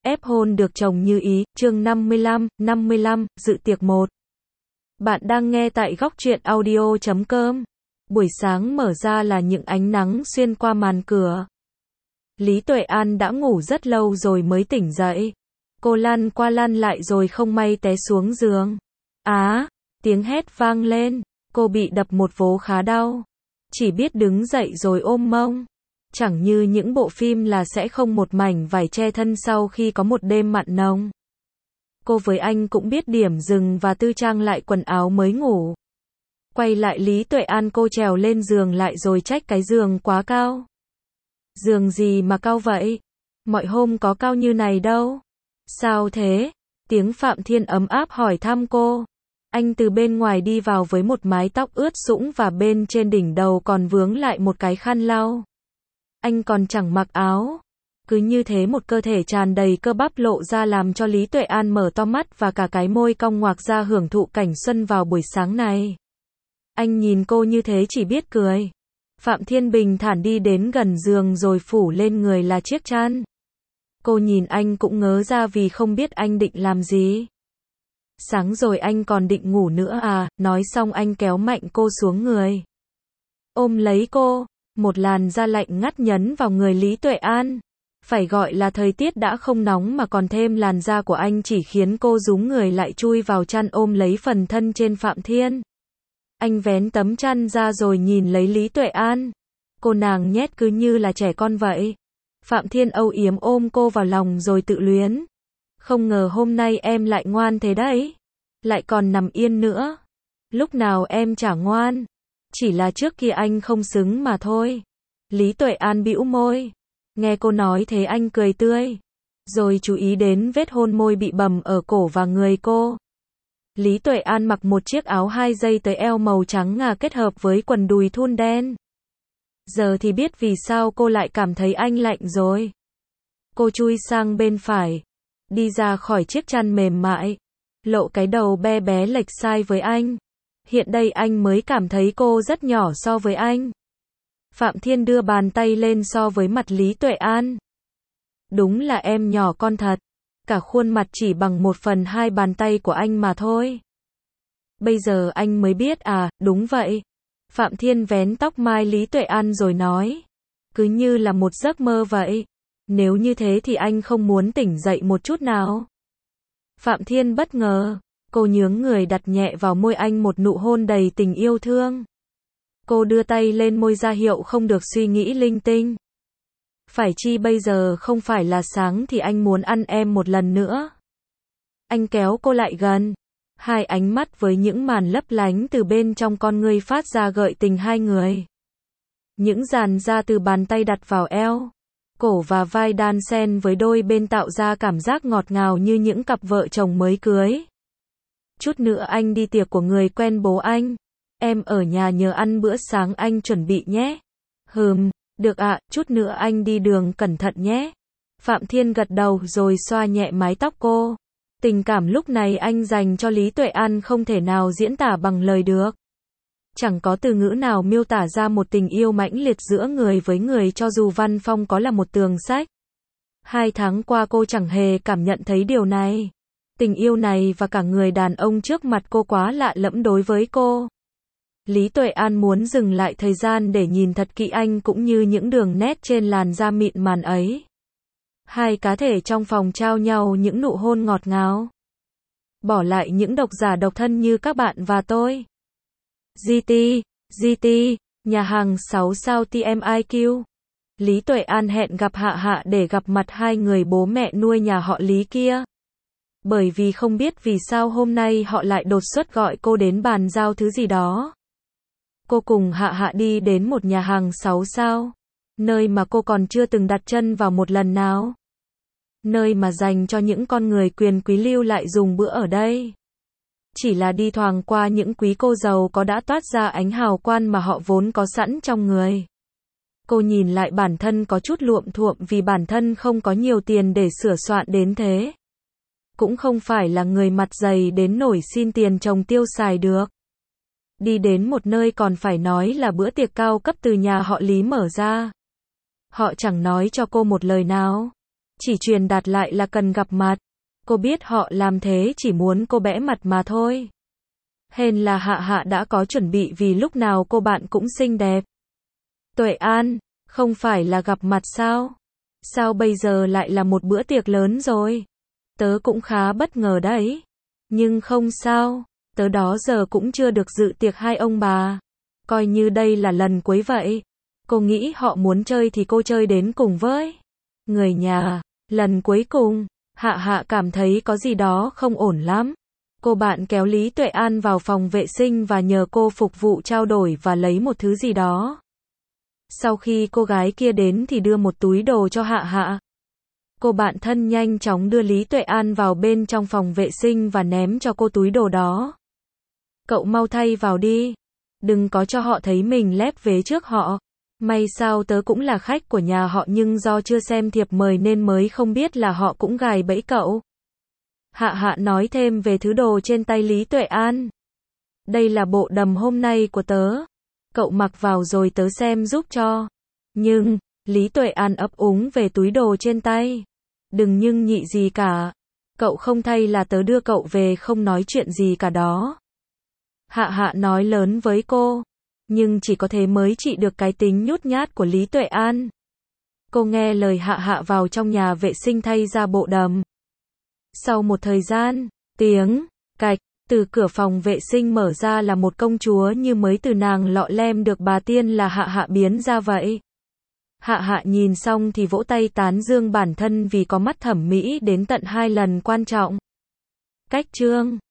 ép hôn được chồng như ý, chương 55, dự tiệc 1. Bạn đang nghe tại góc truyện audio.com. Buổi sáng mở ra là những ánh nắng xuyên qua màn cửa. Lý Tuệ An đã ngủ rất lâu rồi mới tỉnh dậy. Cô lăn qua lăn lại rồi không may té xuống giường. Tiếng hét vang lên. Cô bị đập một vố khá đau. Chỉ biết đứng dậy rồi ôm mông. Chẳng như những bộ phim là sẽ không một mảnh vải che thân sau khi có một đêm mặn nồng. Cô với anh cũng biết điểm dừng và tư trang lại quần áo mới ngủ. Quay lại Lý Tuệ An, cô trèo lên giường lại rồi trách cái giường quá cao. Giường gì mà cao vậy? Mọi hôm có cao như này đâu. Sao thế? Tiếng Phạm Thiên ấm áp hỏi thăm cô. Anh từ bên ngoài đi vào với một mái tóc ướt sũng và bên trên đỉnh đầu còn vướng lại một cái khăn lau. Anh còn chẳng mặc áo. Cứ như thế một cơ thể tràn đầy cơ bắp lộ ra làm cho Lý Tuệ An mở to mắt và cả cái môi cong ngoạc ra hưởng thụ cảnh xuân vào buổi sáng này. Anh nhìn cô như thế chỉ biết cười. Phạm Thiên bình thản đi đến gần giường rồi phủ lên người là chiếc chăn. Cô nhìn anh cũng ngớ ra vì không biết anh định làm gì. Sáng rồi anh còn định ngủ nữa à? Nói xong anh kéo mạnh cô xuống người. Ôm lấy cô, một làn da lạnh ngắt nhấn vào người Lý Tuệ An. Phải gọi là thời tiết đã không nóng mà còn thêm làn da của anh chỉ khiến cô rúm người lại chui vào chăn ôm lấy phần thân trên Phạm Thiên. Anh vén tấm chăn ra rồi nhìn lấy Lý Tuệ An. Cô nàng nhét cứ như là trẻ con vậy. Phạm Thiên âu yếm ôm cô vào lòng rồi tự luyến. Không ngờ hôm nay em lại ngoan thế đấy. Lại còn nằm yên nữa. Lúc nào em chả ngoan. Chỉ là trước kia anh không xứng mà thôi. Lý Tuệ An bĩu môi. Nghe cô nói thế anh cười tươi. Rồi chú ý đến vết hôn môi bị bầm ở cổ và người cô. Lý Tuệ An mặc một chiếc áo 2 dây tới eo màu trắng ngà kết hợp với quần đùi thun đen. Giờ thì biết vì sao cô lại cảm thấy anh lạnh rồi. Cô chui sang bên phải. Đi ra khỏi chiếc chăn mềm mại. Lộ cái đầu be bé lệch sai với anh. Hiện đây anh mới cảm thấy cô rất nhỏ so với anh. Phạm Thiên đưa bàn tay lên so với mặt Lý Tuệ An. Đúng là em nhỏ con thật. Cả khuôn mặt chỉ bằng 1/2 bàn tay của anh mà thôi. Bây giờ anh mới biết à? Đúng vậy. Phạm Thiên vén tóc mai Lý Tuệ An rồi nói. Cứ như là một giấc mơ vậy. Nếu như thế thì anh không muốn tỉnh dậy một chút nào. Phạm Thiên bất ngờ. Cô nhướng người đặt nhẹ vào môi anh một nụ hôn đầy tình yêu thương. Cô đưa tay lên môi ra hiệu không được suy nghĩ linh tinh. Phải chi bây giờ không phải là sáng thì anh muốn ăn em một lần nữa. Anh kéo cô lại gần. Hai ánh mắt với những màn lấp lánh từ bên trong con ngươi phát ra gợi tình hai người. Những dàn da từ bàn tay đặt vào eo, cổ và vai đan xen với đôi bên tạo ra cảm giác ngọt ngào như những cặp vợ chồng mới cưới. Chút nữa anh đi tiệc của người quen bố anh. Em ở nhà nhờ ăn bữa sáng anh chuẩn bị nhé. Được ạ, chút nữa anh đi đường cẩn thận nhé. Phạm Thiên gật đầu rồi xoa nhẹ mái tóc cô. Tình cảm lúc này anh dành cho Lý Tuệ An không thể nào diễn tả bằng lời được. Chẳng có từ ngữ nào miêu tả ra một tình yêu mãnh liệt giữa người với người cho dù văn phong có là một tường sách. 2 tháng qua cô chẳng hề cảm nhận thấy điều này. Tình yêu này và cả người đàn ông trước mặt cô quá lạ lẫm đối với cô. Lý Tuệ An muốn dừng lại thời gian để nhìn thật kỹ anh cũng như những đường nét trên làn da mịn màng ấy. Hai cá thể trong phòng trao nhau những nụ hôn ngọt ngào. Bỏ lại những độc giả độc thân như các bạn và tôi. GT, nhà hàng 6 sao TMIQ. Lý Tuệ An hẹn gặp Hạ Hạ để gặp mặt hai người bố mẹ nuôi nhà họ Lý kia. Bởi vì không biết vì sao hôm nay họ lại đột xuất gọi cô đến bàn giao thứ gì đó. Cô cùng Hạ Hạ đi đến một nhà hàng 6 sao, nơi mà cô còn chưa từng đặt chân vào một lần nào. Nơi mà dành cho những con người quyền quý lưu lại dùng bữa ở đây. Chỉ là đi thoáng qua những quý cô giàu có đã toát ra ánh hào quang mà họ vốn có sẵn trong người. Cô nhìn lại bản thân có chút luộm thuộm vì bản thân không có nhiều tiền để sửa soạn đến thế. Cũng không phải là người mặt dày đến nổi xin tiền chồng tiêu xài được. Đi đến một nơi còn phải nói là bữa tiệc cao cấp từ nhà họ Lý mở ra. Họ chẳng nói cho cô một lời nào. chỉ truyền đạt lại là cần gặp mặt. Cô biết họ làm thế chỉ muốn cô bẽ mặt mà thôi. Hên là Hạ Hạ đã có chuẩn bị vì lúc nào cô bạn cũng xinh đẹp. Tuệ An, không phải là gặp mặt sao? Sao bây giờ lại là một bữa tiệc lớn rồi? Tớ cũng khá bất ngờ đấy. Nhưng không sao, tớ đó giờ cũng chưa được dự tiệc hai ông bà. Coi như đây là lần cuối vậy. Cô nghĩ họ muốn chơi thì cô chơi đến cùng với người nhà. Lần cuối cùng, Hạ Hạ cảm thấy có gì đó không ổn lắm. Cô bạn kéo Lý Tuệ An vào phòng vệ sinh và nhờ cô phục vụ trao đổi và lấy một thứ gì đó. Sau khi cô gái kia đến thì đưa một túi đồ cho Hạ Hạ. Cô bạn thân nhanh chóng đưa Lý Tuệ An vào bên trong phòng vệ sinh và ném cho cô túi đồ đó. Cậu mau thay vào đi. Đừng có cho họ thấy mình lép vế trước họ. May sao tớ cũng là khách của nhà họ nhưng do chưa xem thiệp mời nên mới không biết là họ cũng gài bẫy cậu. Hạ Hạ nói thêm về thứ đồ trên tay Lý Tuệ An. Đây là bộ đầm hôm nay của tớ. Cậu mặc vào rồi tớ xem giúp cho. Nhưng, Lý Tuệ An ấp úng về túi đồ trên tay. Đừng nhưng nhị gì cả. Cậu không thay là tớ đưa cậu về không nói chuyện gì cả đó. Hạ Hạ nói lớn với cô. Nhưng chỉ có thế mới trị được cái tính nhút nhát của Lý Tuệ An. Cô nghe lời Hạ Hạ vào trong nhà vệ sinh thay ra bộ đầm. Sau một thời gian, tiếng cạch từ cửa phòng vệ sinh mở ra là một công chúa như mới từ nàng lọ lem được bà tiên là Hạ Hạ biến ra vậy. Hạ Hạ nhìn xong thì vỗ tay tán dương bản thân vì có mắt thẩm mỹ đến tận 2 lần quan trọng. Cách chương